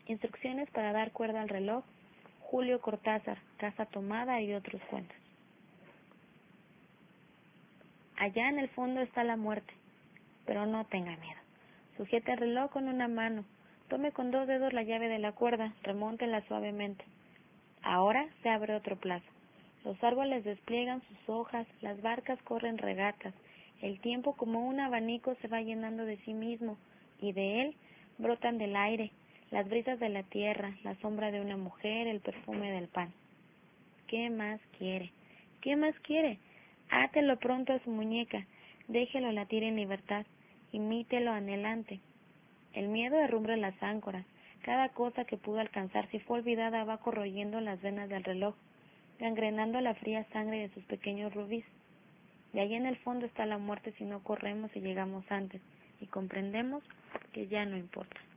Instrucciones para dar cuerda al reloj, Julio Cortázar, Casa Tomada y otros cuentos. Allá en el fondo está la muerte, pero no tenga miedo. Sujete el reloj con una mano, tome con 2 dedos la llave de la cuerda, remóntela suavemente. Ahora se abre otro plazo. Los árboles despliegan sus hojas, las barcas corren regatas, el tiempo como un abanico se va llenando de sí mismo, y de él brotan del aire, las brisas de la tierra, la sombra de una mujer, el perfume del pan. ¿Qué más quiere? ¿Qué más quiere? Átelo pronto a su muñeca, déjelo latir en libertad, imítelo anhelante. El miedo derrumba las áncoras, cada cosa que pudo alcanzar si fue olvidada va corroyendo las venas del reloj, gangrenando la fría sangre de sus pequeños rubíes. De allí en el fondo está la muerte si no corremos y llegamos antes, y comprendemos que ya no importa.